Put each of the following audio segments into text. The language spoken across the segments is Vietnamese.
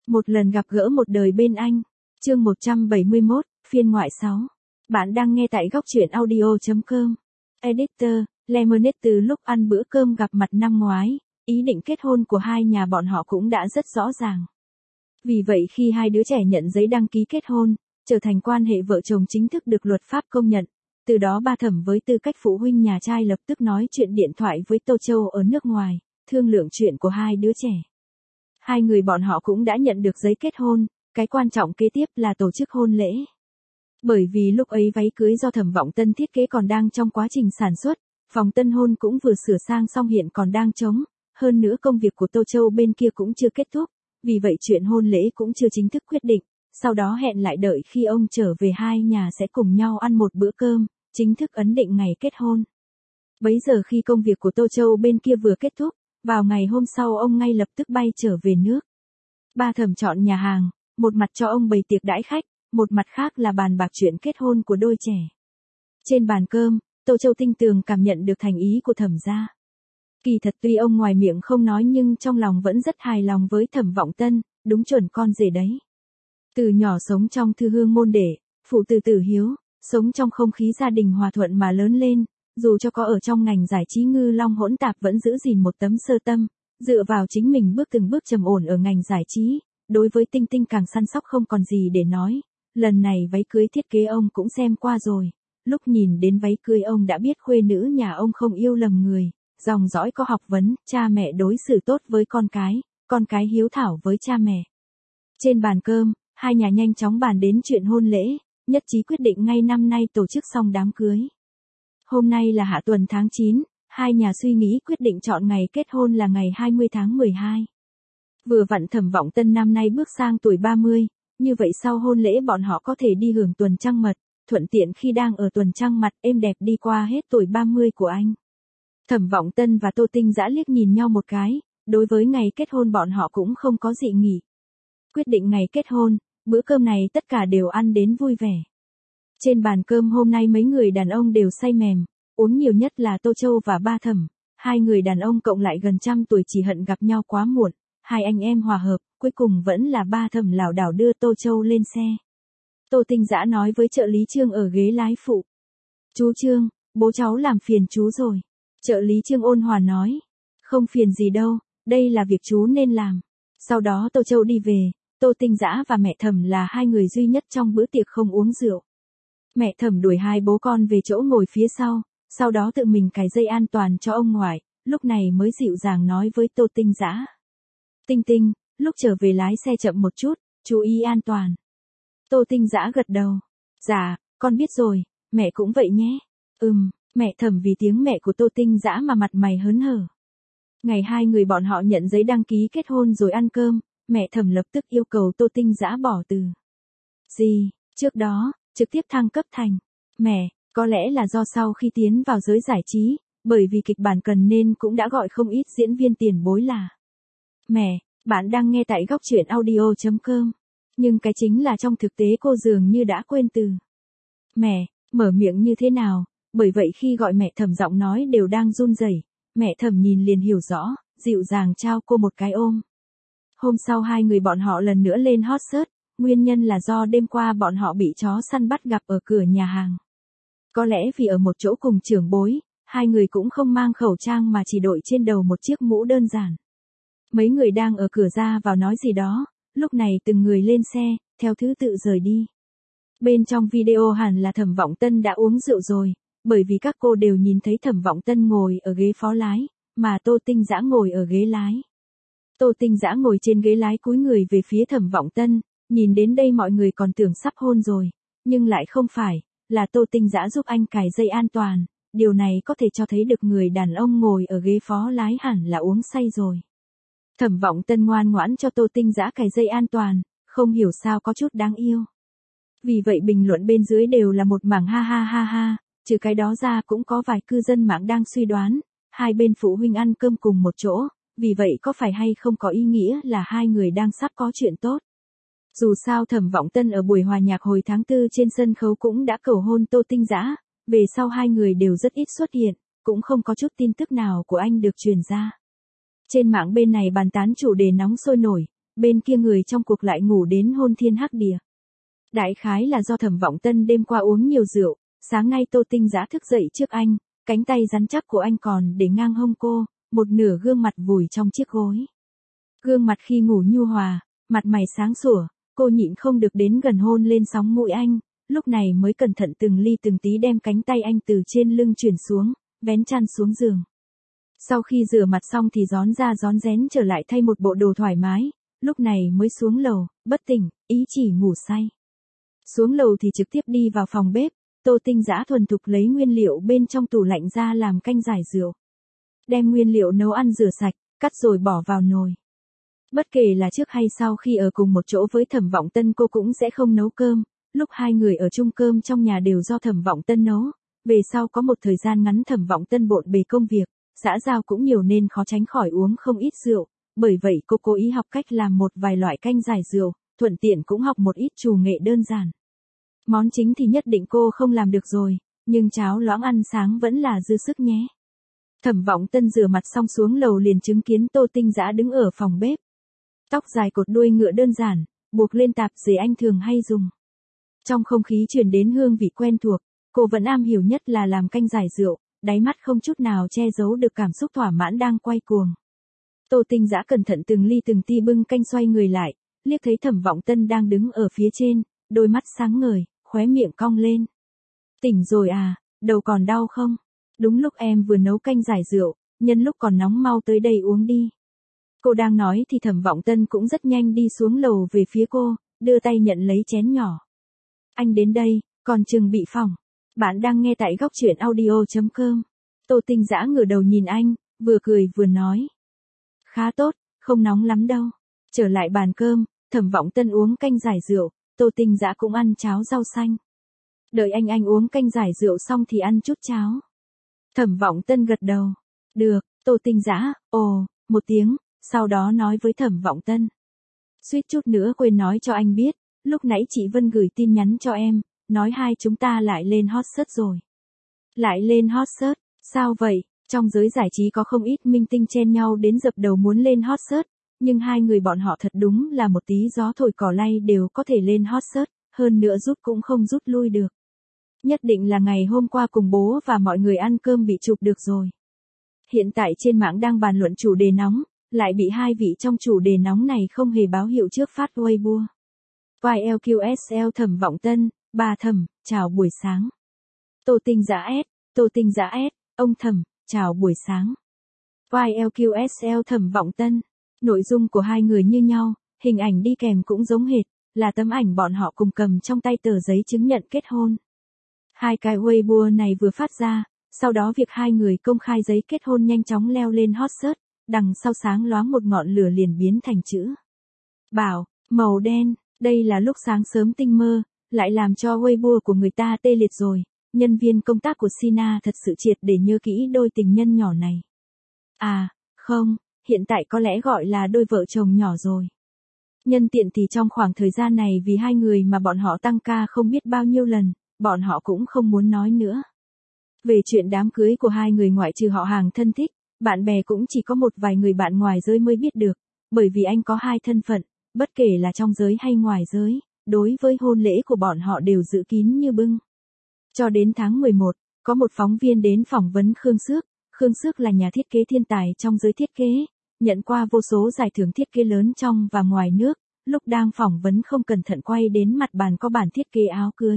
Một lần gặp gỡ một đời bên anh. Chương 171, phiên ngoại 6. Bạn đang nghe tại góc truyện audio.com. Editor, Lemonade từ lúc ăn bữa cơm gặp mặt năm ngoái, ý định kết hôn của hai nhà bọn họ cũng đã rất rõ ràng. Vì vậy khi hai đứa trẻ nhận giấy đăng ký kết hôn, trở thành quan hệ vợ chồng chính thức được luật pháp công nhận, từ đó ba Thẩm với tư cách phụ huynh nhà trai lập tức nói chuyện điện thoại với Tô Châu ở nước ngoài, thương lượng chuyện của hai đứa trẻ. Hai người bọn họ cũng đã nhận được giấy kết hôn, cái quan trọng kế tiếp là tổ chức hôn lễ. Bởi vì lúc ấy váy cưới do Thẩm Vọng Tân thiết kế còn đang trong quá trình sản xuất, phòng tân hôn cũng vừa sửa sang xong hiện còn đang trống, hơn nữa công việc của Tô Châu bên kia cũng chưa kết thúc, vì vậy chuyện hôn lễ cũng chưa chính thức quyết định, sau đó hẹn lại đợi khi ông trở về hai nhà sẽ cùng nhau ăn một bữa cơm, chính thức ấn định ngày kết hôn. Bấy giờ khi công việc của Tô Châu bên kia vừa kết thúc, vào ngày hôm sau ông ngay lập tức bay trở về nước. Ba Thẩm chọn nhà hàng, một mặt cho ông bày tiệc đãi khách, một mặt khác là bàn bạc chuyện kết hôn của đôi trẻ. Trên bàn cơm, Tô Châu tinh tường cảm nhận được thành ý của Thẩm gia. Kỳ thật tuy ông ngoài miệng không nói nhưng trong lòng vẫn rất hài lòng với Thẩm Vọng Tân, đúng chuẩn con rể đấy. Từ nhỏ sống trong thư hương môn đệ, phụ tử tử hiếu, sống trong không khí gia đình hòa thuận mà lớn lên, dù cho có ở trong ngành giải trí ngư long hỗn tạp vẫn giữ gìn một tấm sơ tâm, dựa vào chính mình bước từng bước trầm ổn ở ngành giải trí, đối với Tinh Tinh càng săn sóc không còn gì để nói. Lần này váy cưới thiết kế ông cũng xem qua rồi, lúc nhìn đến váy cưới ông đã biết khuê nữ nhà ông không yêu lầm người, dòng dõi có học vấn, cha mẹ đối xử tốt với con cái hiếu thảo với cha mẹ. Trên bàn cơm, hai nhà nhanh chóng bàn đến chuyện hôn lễ, nhất trí quyết định ngay năm nay tổ chức xong đám cưới. Hôm nay là hạ tuần tháng 9, hai nhà suy nghĩ quyết định chọn ngày kết hôn là ngày 20 tháng 12. Vừa vặn Thẩm Vọng Tân năm nay bước sang tuổi 30, như vậy sau hôn lễ bọn họ có thể đi hưởng tuần trăng mật, thuận tiện khi đang ở tuần trăng mật êm đẹp đi qua hết tuổi 30 của anh. Thẩm Vọng Tân và Tô Tinh Dã liếc nhìn nhau một cái, đối với ngày kết hôn bọn họ cũng không có dị nghị. Quyết định ngày kết hôn, bữa cơm này tất cả đều ăn đến vui vẻ. Trên bàn cơm hôm nay mấy người đàn ông đều say mềm, uống nhiều nhất là Tô Châu và ba Thẩm, hai người đàn ông cộng lại gần trăm tuổi chỉ hận gặp nhau quá muộn, hai anh em hòa hợp, cuối cùng vẫn là ba Thẩm lảo đảo đưa Tô Châu lên xe. Tô Tinh Dã nói với trợ lý Trương ở ghế lái phụ. Chú Trương, bố cháu làm phiền chú rồi. Trợ lý Trương ôn hòa nói. Không phiền gì đâu, đây là việc chú nên làm. Sau đó Tô Châu đi về, Tô Tinh Dã và mẹ Thẩm là hai người duy nhất trong bữa tiệc không uống rượu. Mẹ Thẩm đuổi hai bố con về chỗ ngồi phía sau đó tự mình cài dây an toàn cho ông ngoại, lúc này mới dịu dàng nói với Tô Tinh Dã. Tinh Tinh, lúc trở về lái xe chậm một chút, chú ý an toàn. Tô Tinh Dã gật đầu. Dạ, con biết rồi, mẹ cũng vậy nhé. Mẹ Thẩm vì tiếng mẹ của Tô Tinh Dã mà mặt mày hớn hở. Ngày hai người bọn họ nhận giấy đăng ký kết hôn rồi ăn cơm, mẹ Thẩm lập tức yêu cầu Tô Tinh Dã bỏ từ. Gì, trước đó, trực tiếp thăng cấp thành. Mẹ, có lẽ là do sau khi tiến vào giới giải trí, bởi vì kịch bản cần nên cũng đã gọi không ít diễn viên tiền bối là. Mẹ, bạn đang nghe tại góc truyện audio.com. Nhưng cái chính là trong thực tế cô dường như đã quên từ. Mẹ, mở miệng như thế nào, bởi vậy khi gọi mẹ Thẩm giọng nói đều đang run rẩy. Mẹ Thẩm nhìn liền hiểu rõ, dịu dàng trao cô một cái ôm. Hôm sau hai người bọn họ lần nữa lên hot search, nguyên nhân là do đêm qua bọn họ bị chó săn bắt gặp ở cửa nhà hàng. Có lẽ vì ở một chỗ cùng trưởng bối, hai người cũng không mang khẩu trang mà chỉ đội trên đầu một chiếc mũ đơn giản. Mấy người đang ở cửa ra vào nói gì đó, lúc này từng người lên xe, theo thứ tự rời đi. Bên trong video hẳn là Thẩm Vọng Tân đã uống rượu rồi, bởi vì các cô đều nhìn thấy Thẩm Vọng Tân ngồi ở ghế phó lái, mà Tô Tinh Dã ngồi ở ghế lái. Tô Tinh Dã ngồi trên ghế lái cúi người về phía Thẩm Vọng Tân, nhìn đến đây mọi người còn tưởng sắp hôn rồi, nhưng lại không phải, là Tô Tinh Dã giúp anh cài dây an toàn, điều này có thể cho thấy được người đàn ông ngồi ở ghế phó lái hẳn là uống say rồi. Thẩm Vọng Tân ngoan ngoãn cho Tô Tinh Dã cài dây an toàn, không hiểu sao có chút đáng yêu. Vì vậy bình luận bên dưới đều là một mảng ha ha ha ha, trừ cái đó ra cũng có vài cư dân mạng đang suy đoán, hai bên phụ huynh ăn cơm cùng một chỗ, vì vậy có phải hay không có ý nghĩa là hai người đang sắp có chuyện tốt. Dù sao Thẩm Vọng Tân ở buổi hòa nhạc hồi tháng 4 trên sân khấu cũng đã cầu hôn Tô Tinh Dã, về sau hai người đều rất ít xuất hiện, cũng không có chút tin tức nào của anh được truyền ra. Trên mạng bên này bàn tán chủ đề nóng sôi nổi, bên kia người trong cuộc lại ngủ đến hôn thiên hắc địa. Đại khái là do Thẩm Vọng Tân đêm qua uống nhiều rượu, sáng nay Tô Tinh Dã thức dậy trước anh, cánh tay rắn chắc của anh còn để ngang hông cô, một nửa gương mặt vùi trong chiếc gối. Gương mặt khi ngủ nhu hòa, mặt mày sáng sủa, cô nhịn không được đến gần hôn lên sóng mũi anh, lúc này mới cẩn thận từng ly từng tí đem cánh tay anh từ trên lưng chuyển xuống, vén chăn xuống giường. Sau khi rửa mặt xong thì rón ra rón rén trở lại thay một bộ đồ thoải mái, lúc này mới xuống lầu, bất tỉnh, ý chỉ ngủ say. Xuống lầu thì trực tiếp đi vào phòng bếp, Tô Tinh Dã thuần thục lấy nguyên liệu bên trong tủ lạnh ra làm canh giải rượu. Đem nguyên liệu nấu ăn rửa sạch, cắt rồi bỏ vào nồi. Bất kể là trước hay sau khi ở cùng một chỗ với Thẩm Vọng Tân cô cũng sẽ không nấu cơm, lúc hai người ở chung cơm trong nhà đều do Thẩm Vọng Tân nấu, về sau có một thời gian ngắn Thẩm Vọng Tân bộn bề công việc, xã giao cũng nhiều nên khó tránh khỏi uống không ít rượu, bởi vậy cô cố ý học cách làm một vài loại canh giải rượu, thuận tiện cũng học một ít trù nghệ đơn giản. Món chính thì nhất định cô không làm được rồi, nhưng cháo loãng ăn sáng vẫn là dư sức nhé. Thẩm Vọng Tân rửa mặt xong xuống lầu liền chứng kiến Tô Tinh Dã đứng ở phòng bếp. Tóc dài cột đuôi ngựa đơn giản, buộc lên tạp dề anh thường hay dùng. Trong không khí truyền đến hương vị quen thuộc, cô vẫn am hiểu nhất là làm canh giải rượu, đáy mắt không chút nào che giấu được cảm xúc thỏa mãn đang quay cuồng. Tô Tinh Dã cẩn thận từng ly từng tí bưng canh xoay người lại, liếc thấy Thẩm Vọng Tân đang đứng ở phía trên, đôi mắt sáng ngời, khóe miệng cong lên. Tỉnh rồi à, đầu còn đau không? Đúng lúc em vừa nấu canh giải rượu, nhân lúc còn nóng mau tới đây uống đi. Cô đang nói thì Thẩm Vọng Tân cũng rất nhanh đi xuống lầu về phía cô, đưa tay nhận lấy chén nhỏ. Anh đến đây, còn chừng bị phỏng. Bạn đang nghe tại góc truyện audio.com. Tô Tinh Dã ngửa đầu nhìn anh, vừa cười vừa nói. Khá tốt, không nóng lắm đâu. Trở lại bàn cơm, Thẩm Vọng Tân uống canh giải rượu, Tô Tinh Dã cũng ăn cháo rau xanh. Đợi anh uống canh giải rượu xong thì ăn chút cháo. Thẩm Vọng Tân gật đầu. Được, Tô Tinh Dã, ồ, một tiếng, sau đó nói với Thẩm Vọng Tân. Suýt chút nữa quên nói cho anh biết, lúc nãy chị Vân gửi tin nhắn cho em, nói hai chúng ta lại lên hot search rồi. Lại lên hot search, sao vậy? Trong giới giải trí có không ít minh tinh chen nhau đến dập đầu muốn lên hot search, nhưng hai người bọn họ thật đúng là một tí gió thổi cỏ lay đều có thể lên hot search, hơn nữa rút cũng không rút lui được. Nhất định là ngày hôm qua cùng bố và mọi người ăn cơm bị chụp được rồi. Hiện tại trên mạng đang bàn luận chủ đề nóng, lại bị hai vị trong chủ đề nóng này không hề báo hiệu trước phát Weibo. YLQSL Thẩm Vọng Tân, bà Thẩm, chào buổi sáng. Tô Tinh Dã S, ông Thẩm, chào buổi sáng. YLQSL Thẩm Vọng Tân, nội dung của hai người như nhau, hình ảnh đi kèm cũng giống hệt, là tấm ảnh bọn họ cùng cầm trong tay tờ giấy chứng nhận kết hôn. Hai cái Weibo này vừa phát ra, sau đó việc hai người công khai giấy kết hôn nhanh chóng leo lên hot search, đằng sau sáng loáng một ngọn lửa liền biến thành chữ Bảo, màu đen, đây là lúc sáng sớm tinh mơ, lại làm cho Weibo của người ta tê liệt rồi, nhân viên công tác của Sina thật sự triệt để nhớ kỹ đôi tình nhân nhỏ này. À, không, hiện tại có lẽ gọi là đôi vợ chồng nhỏ rồi. Nhân tiện thì trong khoảng thời gian này vì hai người mà bọn họ tăng ca không biết bao nhiêu lần, bọn họ cũng không muốn nói nữa. Về chuyện đám cưới của hai người ngoại trừ họ hàng thân thích, bạn bè cũng chỉ có một vài người bạn ngoài giới mới biết được, bởi vì anh có hai thân phận, bất kể là trong giới hay ngoài giới, đối với hôn lễ của bọn họ đều giữ kín như bưng. Cho đến tháng 11, có một phóng viên đến phỏng vấn Khương Xước. Khương Xước là nhà thiết kế thiên tài trong giới thiết kế, nhận qua vô số giải thưởng thiết kế lớn trong và ngoài nước, lúc đang phỏng vấn không cẩn thận quay đến mặt bàn có bản thiết kế áo cưới.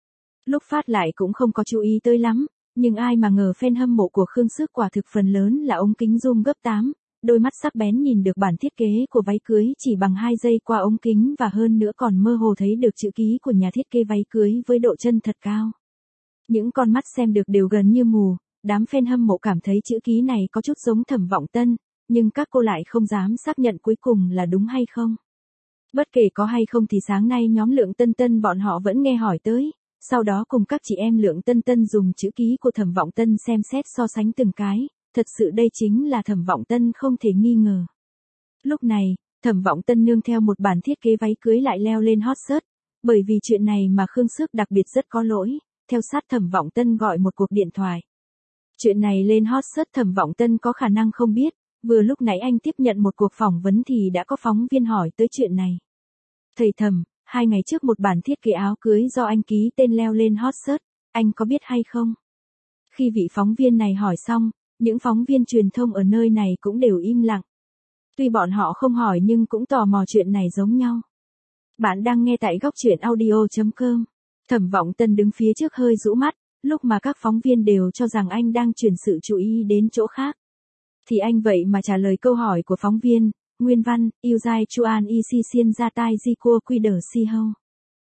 Lúc phát lại cũng không có chú ý tới lắm, nhưng ai mà ngờ fan hâm mộ của Khương Xước quả thực phần lớn là ống kính zoom gấp 8, đôi mắt sắc bén nhìn được bản thiết kế của váy cưới chỉ bằng 2 giây qua ống kính và hơn nữa còn mơ hồ thấy được chữ ký của nhà thiết kế váy cưới với độ chân thật cao. Những con mắt xem được đều gần như mù, đám fan hâm mộ cảm thấy chữ ký này có chút giống Thẩm Vọng Tân, nhưng các cô lại không dám xác nhận cuối cùng là đúng hay không. Bất kể có hay không thì sáng nay nhóm Lượng Tân Tân bọn họ vẫn nghe hỏi tới, sau đó cùng các chị em Lượng Tân Tân dùng chữ ký của Thẩm Vọng Tân xem xét so sánh từng cái, thật sự đây chính là Thẩm Vọng Tân không thể nghi ngờ. Lúc này, Thẩm Vọng Tân nương theo một bản thiết kế váy cưới lại leo lên hot search, bởi vì chuyện này mà Khương Xước đặc biệt rất có lỗi, theo sát Thẩm Vọng Tân gọi một cuộc điện thoại. Chuyện này lên hot search Thẩm Vọng Tân có khả năng không biết, Vừa lúc nãy anh tiếp nhận một cuộc phỏng vấn thì đã có phóng viên hỏi tới chuyện này. Thầy Thẩm, 2 ngày trước một bản thiết kế áo cưới do anh ký tên leo lên hot search, anh có biết hay không? Khi vị phóng viên này hỏi xong, những phóng viên truyền thông ở nơi này cũng đều im lặng. Tuy bọn họ không hỏi nhưng cũng tò mò chuyện này giống nhau. Bạn đang nghe tại góc truyện audio.com. Thẩm Vọng Tân đứng phía trước hơi rũ mắt, lúc mà các phóng viên đều cho rằng anh đang chuyển sự chú ý đến chỗ khác. Thì anh vậy mà trả lời câu hỏi của phóng viên, nguyên văn, yêu dai chuan y si xiên ra tai di cua quy đờ si hâu.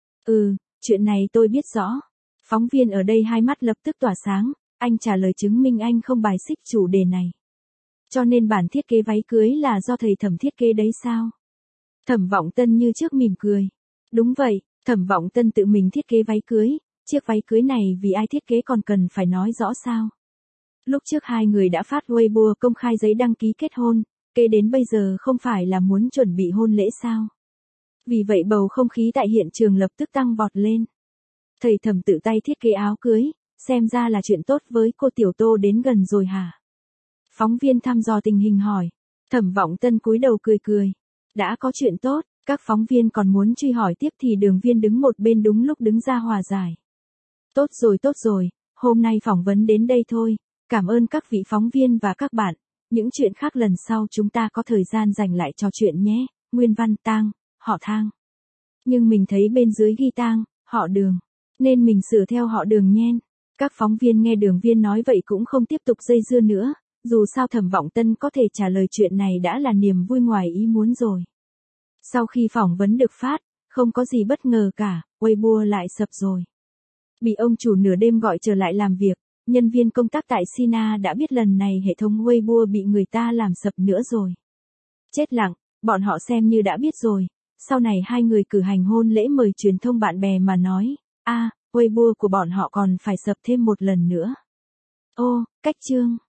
Chuyện này tôi biết rõ. Phóng viên ở đây hai mắt lập tức tỏa sáng, anh trả lời chứng minh anh không bài xích chủ đề này. Cho nên bản thiết kế váy cưới là do thầy Thẩm thiết kế đấy sao? Thẩm Vọng Tân như trước mỉm cười. Đúng vậy, Thẩm Vọng Tân tự mình thiết kế váy cưới, chiếc váy cưới này vì ai thiết kế còn cần phải nói rõ sao? Lúc trước hai người đã phát Weibo công khai giấy đăng ký kết hôn, kế đến bây giờ không phải là muốn chuẩn bị hôn lễ sao? Vì vậy bầu không khí tại hiện trường lập tức tăng vọt lên. Thầy Thẩm tự tay thiết kế áo cưới, xem ra là chuyện tốt với cô Tiểu Tô đến gần rồi hả? Phóng viên thăm dò tình hình hỏi. Thẩm Vọng Tân cúi đầu cười cười. Đã có chuyện tốt, các phóng viên còn muốn truy hỏi tiếp thì Đường Viên đứng một bên đúng lúc đứng ra hòa giải. Tốt rồi, hôm nay phỏng vấn đến đây thôi, cảm ơn các vị phóng viên và các bạn, những chuyện khác lần sau chúng ta có thời gian dành lại trò chuyện nhé, nguyên văn Tang, họ Thang. Nhưng mình thấy bên dưới ghi Tang, họ Đường, nên mình sửa theo họ Đường nhen. Các phóng viên nghe Đường Viên nói vậy cũng không tiếp tục dây dưa nữa, dù sao Thẩm Vọng Tân có thể trả lời chuyện này đã là niềm vui ngoài ý muốn rồi. Sau khi phỏng vấn được phát, không có gì bất ngờ cả, Weibo lại sập rồi. Bị ông chủ nửa đêm gọi trở lại làm việc, nhân viên công tác tại Sina đã biết lần này hệ thống Weibo bị người ta làm sập nữa rồi. Chết lặng, bọn họ xem như đã biết rồi, sau này hai người cử hành hôn lễ mời truyền thông bạn bè mà nói, Weibo của bọn họ còn phải sập thêm một lần nữa. Cách chương.